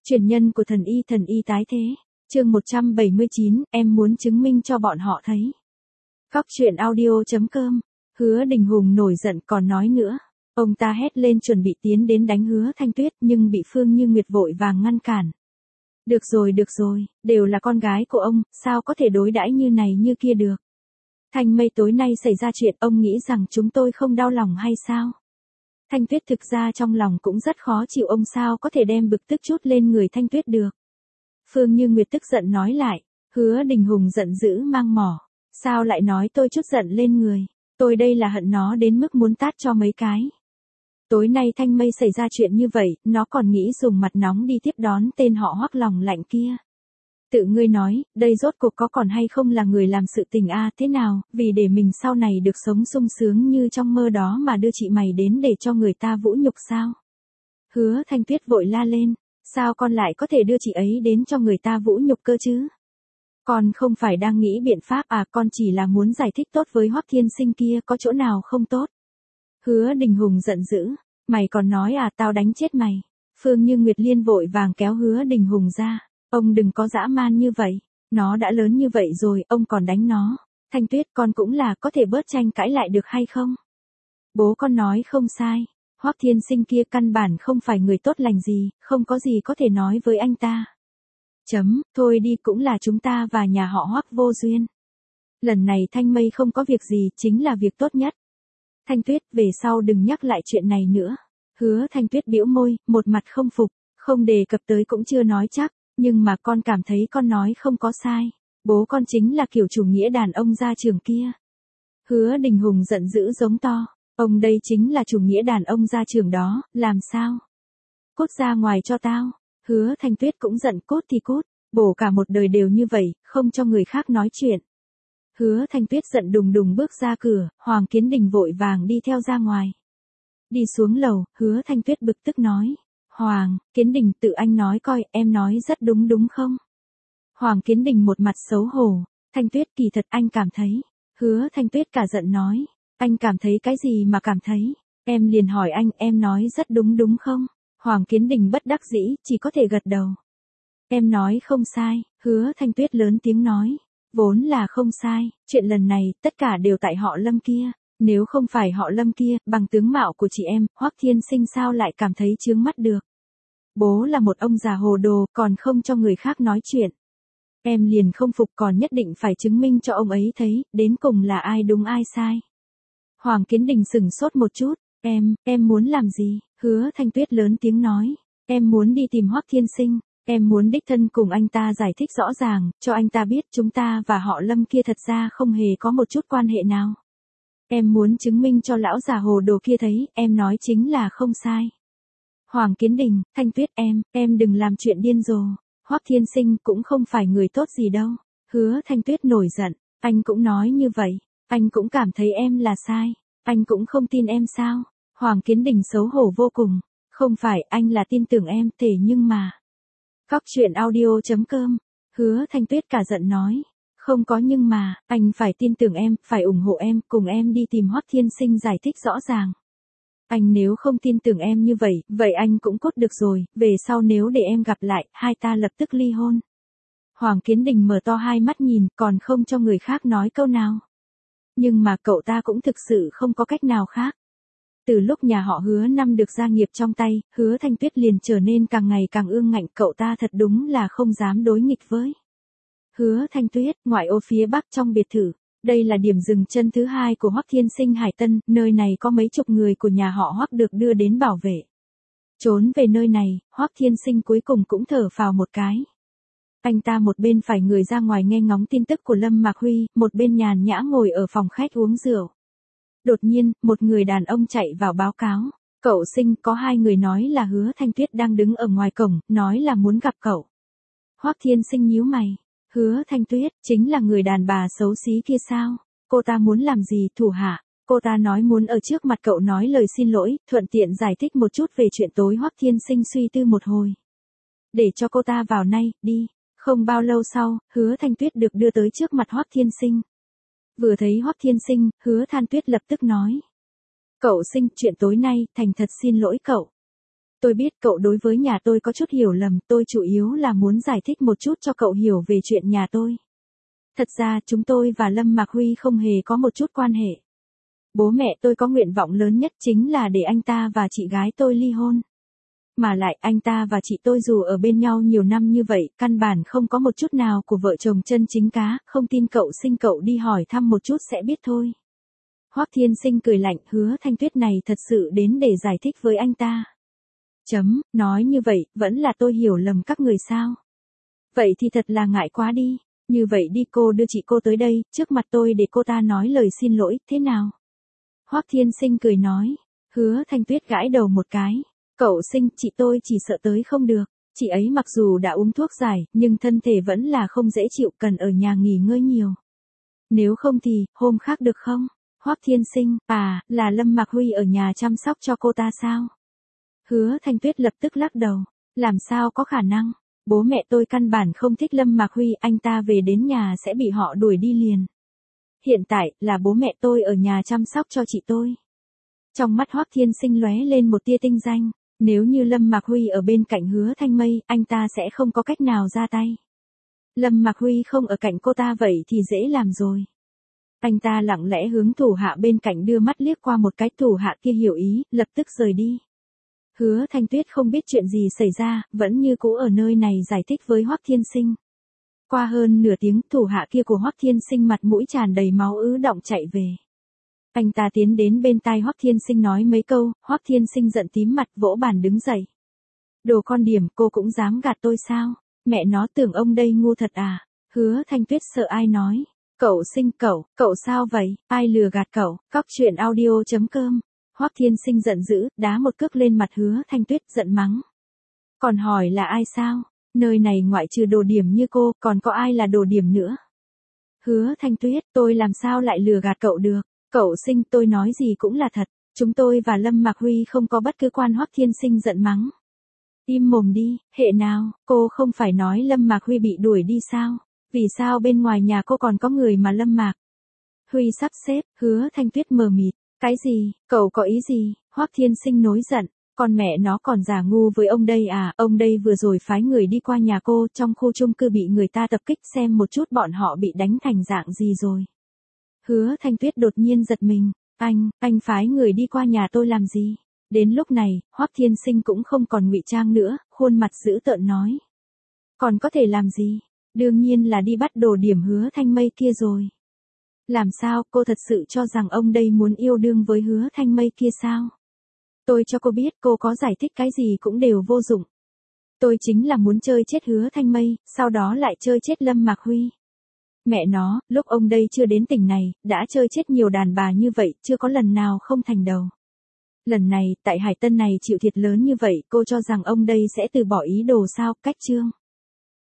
Truyền nhân của thần y tái thế. Chương 179, em muốn chứng minh cho bọn họ thấy. Góc truyện audio.com. Hứa Đình Hùng nổi giận còn nói nữa. Ông ta hét lên chuẩn bị tiến đến đánh Hứa Thanh Tuyết nhưng bị Phương Như Nguyệt vội vàng ngăn cản. Được rồi, đều là con gái của ông, sao có thể đối đãi như này như kia được. Thanh Mây tối nay xảy ra chuyện, ông nghĩ rằng chúng tôi không đau lòng hay sao? Thanh Tuyết thực ra trong lòng cũng rất khó chịu, ông sao có thể đem bực tức chút lên người Thanh Tuyết được. Phương Như Nguyệt tức giận nói lại. Hứa Đình Hùng giận dữ mang mỏ. Sao lại nói tôi chút giận lên người? Tôi đây là hận nó đến mức muốn tát cho mấy cái. Tối nay Thanh Mây xảy ra chuyện như vậy, nó còn nghĩ dùng mặt nóng đi tiếp đón tên họ Hoắc lòng lạnh kia. Tự ngươi nói, đây rốt cuộc có còn hay không là người làm sự tình thế nào, vì để mình sau này được sống sung sướng như trong mơ đó mà đưa chị mày đến để cho người ta vũ nhục sao? Hứa Thanh Tuyết vội la lên, sao con lại có thể đưa chị ấy đến cho người ta vũ nhục cơ chứ? Con không phải đang nghĩ biện pháp con chỉ là muốn giải thích tốt với Hoắc Thiên Sinh kia, có chỗ nào không tốt? Hứa Đình Hùng giận dữ, mày còn nói tao đánh chết mày. Phương Như Nguyệt Liên vội vàng kéo Hứa Đình Hùng ra. Ông đừng có dã man như vậy, nó đã lớn như vậy rồi, ông còn đánh nó. Thanh Tuyết, con cũng là có thể bớt tranh cãi lại được hay không? Bố con nói không sai, Hoắc Thiên Sinh kia căn bản không phải người tốt lành gì, không có gì có thể nói với anh ta. Thôi đi, cũng là chúng ta và nhà họ Hoắc vô duyên. Lần này Thanh Mây không có việc gì, chính là việc tốt nhất. Thanh Tuyết, về sau đừng nhắc lại chuyện này nữa. Hứa Thanh Tuyết bĩu môi, một mặt không phục, không đề cập tới cũng chưa nói chắc. Nhưng mà con cảm thấy con nói không có sai. Bố con chính là kiểu chủ nghĩa đàn ông gia trưởng kia. Hứa Đình Hùng giận dữ giống to. Ông đây chính là chủ nghĩa đàn ông gia trưởng đó, làm sao? Cút ra ngoài cho tao. Hứa Thanh Tuyết cũng giận, cút thì cút. Bổ cả một đời đều như vậy, không cho người khác nói chuyện. Hứa Thanh Tuyết giận đùng đùng bước ra cửa, Hoàng Kiến Đình vội vàng đi theo ra ngoài. Đi xuống lầu, Hứa Thanh Tuyết bực tức nói. Hoàng Kiến Đình, tự anh nói coi, em nói rất đúng không? Hoàng Kiến Đình một mặt xấu hổ. Thanh Tuyết, kỳ thật anh cảm thấy. Hứa Thanh Tuyết cả giận nói. Anh cảm thấy cái gì mà cảm thấy? Em liền hỏi anh, em nói rất đúng không? Hoàng Kiến Đình bất đắc dĩ, chỉ có thể gật đầu. Em nói không sai, Hứa Thanh Tuyết lớn tiếng nói. Vốn là không sai, chuyện lần này, tất cả đều tại họ Lâm kia. Nếu không phải họ Lâm kia, bằng tướng mạo của chị em, Hoắc Thiên Sinh sao lại cảm thấy chướng mắt được. Bố là một ông già hồ đồ, còn không cho người khác nói chuyện. Em liền không phục, còn nhất định phải chứng minh cho ông ấy thấy, đến cùng là ai đúng ai sai. Hoàng Kiến Đình sững sốt một chút. Em muốn làm gì? Hứa Thanh Tuyết lớn tiếng nói. Em muốn đi tìm Hoắc Thiên Sinh. Em muốn đích thân cùng anh ta giải thích rõ ràng, cho anh ta biết chúng ta và họ Lâm kia thật ra không hề có một chút quan hệ nào. Em muốn chứng minh cho lão già hồ đồ kia thấy, em nói chính là không sai. Hoàng Kiến Đình, Thanh Tuyết, em đừng làm chuyện điên rồ. Hoắc Thiên Sinh cũng không phải người tốt gì đâu. Hứa Thanh Tuyết nổi giận, anh cũng nói như vậy, anh cũng cảm thấy em là sai, anh cũng không tin em sao? Hoàng Kiến Đình xấu hổ vô cùng, không phải anh là tin tưởng em, thế nhưng mà. Góc truyện audio.com, Hứa Thanh Tuyết cả giận nói. Không có nhưng mà, anh phải tin tưởng em, phải ủng hộ em, cùng em đi tìm Hoắc Thiên Sinh giải thích rõ ràng. Anh nếu không tin tưởng em như vậy, vậy anh cũng cút được rồi, về sau nếu để em gặp lại, hai ta lập tức ly hôn. Hoàng Kiến Đình mở to hai mắt nhìn, còn không cho người khác nói câu nào. Nhưng mà cậu ta cũng thực sự không có cách nào khác. Từ lúc nhà họ Hứa Năm được gia nghiệp trong tay, Hứa Thanh Tuyết liền trở nên càng ngày càng ương ngạnh, cậu ta thật đúng là không dám đối nghịch với. Hứa Thanh Tuyết, ngoại ô phía bắc trong biệt thự. Đây là điểm dừng chân thứ hai của Hoắc Thiên Sinh Hải Tân, nơi này có mấy chục người của nhà họ Hoắc được đưa đến bảo vệ. Trốn về nơi này, Hoắc Thiên Sinh cuối cùng cũng thở phào một cái. Anh ta một bên phải người ra ngoài nghe ngóng tin tức của Lâm Mạc Huy, một bên nhàn nhã ngồi ở phòng khách uống rượu. Đột nhiên, một người đàn ông chạy vào báo cáo. Cậu Sinh, có hai người nói là Hứa Thanh Tuyết đang đứng ở ngoài cổng, nói là muốn gặp cậu. Hoắc Thiên Sinh nhíu mày. Hứa Thanh Tuyết, chính là người đàn bà xấu xí kia sao? Cô ta muốn làm gì, thủ hạ? Cô ta nói muốn ở trước mặt cậu nói lời xin lỗi, thuận tiện giải thích một chút về chuyện tối. Hoắc Thiên Sinh suy tư một hồi. Để cho cô ta vào nay, đi. Không bao lâu sau, Hứa Thanh Tuyết được đưa tới trước mặt Hoắc Thiên Sinh. Vừa thấy Hoắc Thiên Sinh, Hứa Thanh Tuyết lập tức nói. Cậu Sinh, chuyện tối nay, thành thật xin lỗi cậu. Tôi biết cậu đối với nhà tôi có chút hiểu lầm, tôi chủ yếu là muốn giải thích một chút cho cậu hiểu về chuyện nhà tôi. Thật ra chúng tôi và Lâm Mạc Huy không hề có một chút quan hệ. Bố mẹ tôi có nguyện vọng lớn nhất chính là để anh ta và chị gái tôi ly hôn. Mà lại anh ta và chị tôi dù ở bên nhau nhiều năm như vậy, căn bản không có một chút nào của vợ chồng chân chính cá, không tin cậu sinh cậu đi hỏi thăm một chút sẽ biết thôi. Hoắc Thiên Sinh cười lạnh, Hứa Thanh Tuyết này thật sự đến để giải thích với anh ta. Nói như vậy, vẫn là tôi hiểu lầm các người sao? Vậy thì thật là ngại quá đi. Như vậy đi, cô đưa chị cô tới đây, trước mặt tôi để cô ta nói lời xin lỗi, thế nào? Hoắc Thiên Sinh cười nói. Hứa Thanh Tuyết gãi đầu một cái. Cậu Sinh, chị tôi chỉ sợ tới không được. Chị ấy mặc dù đã uống thuốc giải, nhưng thân thể vẫn là không dễ chịu, cần ở nhà nghỉ ngơi nhiều. Nếu không thì, hôm khác được không? Hoắc Thiên Sinh, là Lâm Mạc Huy ở nhà chăm sóc cho cô ta sao? Hứa Thanh Tuyết lập tức lắc đầu. Làm sao có khả năng? Bố mẹ tôi căn bản không thích Lâm Mạc Huy, anh ta về đến nhà sẽ bị họ đuổi đi liền. Hiện tại, là bố mẹ tôi ở nhà chăm sóc cho chị tôi. Trong mắt Hoắc Thiên Sinh lóe lên một tia tinh danh. Nếu như Lâm Mạc Huy ở bên cạnh Hứa Thanh Mây, anh ta sẽ không có cách nào ra tay. Lâm Mạc Huy không ở cạnh cô ta vậy thì dễ làm rồi. Anh ta lặng lẽ hướng thủ hạ bên cạnh đưa mắt liếc qua một cái, thủ hạ kia hiểu ý, lập tức rời đi. Hứa Thanh Tuyết không biết chuyện gì xảy ra, vẫn như cũ ở nơi này giải thích với Hoắc Thiên Sinh. Qua hơn nửa tiếng, thủ hạ kia của Hoắc Thiên Sinh mặt mũi tràn đầy máu ứ động chạy về. Anh ta tiến đến bên tai Hoắc Thiên Sinh nói mấy câu, Hoắc Thiên Sinh giận tím mặt vỗ bàn đứng dậy. Đồ con điểm, cô cũng dám gạt tôi sao? Mẹ nó, tưởng ông đây ngu thật à? Hứa Thanh Tuyết sợ ai nói. Cậu Sinh, cậu sao vậy? Ai lừa gạt cậu? Cóc truyện audio.com. Hoắc Thiên Sinh giận dữ, đá một cước lên mặt Hứa Thanh Tuyết, giận mắng. Còn hỏi là ai sao? Nơi này ngoại trừ đồ điểm như cô, còn có ai là đồ điểm nữa? Hứa Thanh Tuyết, tôi làm sao lại lừa gạt cậu được? Cậu Sinh, tôi nói gì cũng là thật. Chúng tôi và Lâm Mạc Huy không có bất cứ quan. Hoắc Thiên Sinh giận mắng. Im mồm đi, hệ nào, cô không phải nói Lâm Mạc Huy bị đuổi đi sao? Vì sao bên ngoài nhà cô còn có người mà Lâm Mạc Huy sắp xếp? Hứa Thanh Tuyết mờ mịt. Cái gì, cậu có ý gì? Hoắc Thiên Sinh nổi giận. Con mẹ nó còn giả ngu với ông đây à? Ông đây vừa rồi phái người đi qua nhà cô, trong khu chung cư bị người ta tập kích, xem một chút bọn họ bị đánh thành dạng gì rồi. Hứa Thanh Tuyết đột nhiên giật mình. Anh phái người đi qua nhà tôi làm gì? Đến lúc này, Hoắc Thiên Sinh cũng không còn ngụy trang nữa, khuôn mặt dữ tợn nói. Còn có thể làm gì? Đương nhiên là đi bắt đồ điểm Hứa Thanh Mây kia rồi. Làm sao, cô thật sự cho rằng ông đây muốn yêu đương với Hứa Thanh Mây kia sao? Tôi cho cô biết, cô có giải thích cái gì cũng đều vô dụng. Tôi chính là muốn chơi chết Hứa Thanh Mây, sau đó lại chơi chết Lâm Mạc Huy. Mẹ nó, lúc ông đây chưa đến tỉnh này, đã chơi chết nhiều đàn bà như vậy, chưa có lần nào không thành đầu. Lần này, tại Hải Tân này chịu thiệt lớn như vậy, cô cho rằng ông đây sẽ từ bỏ ý đồ sao? Cách chương.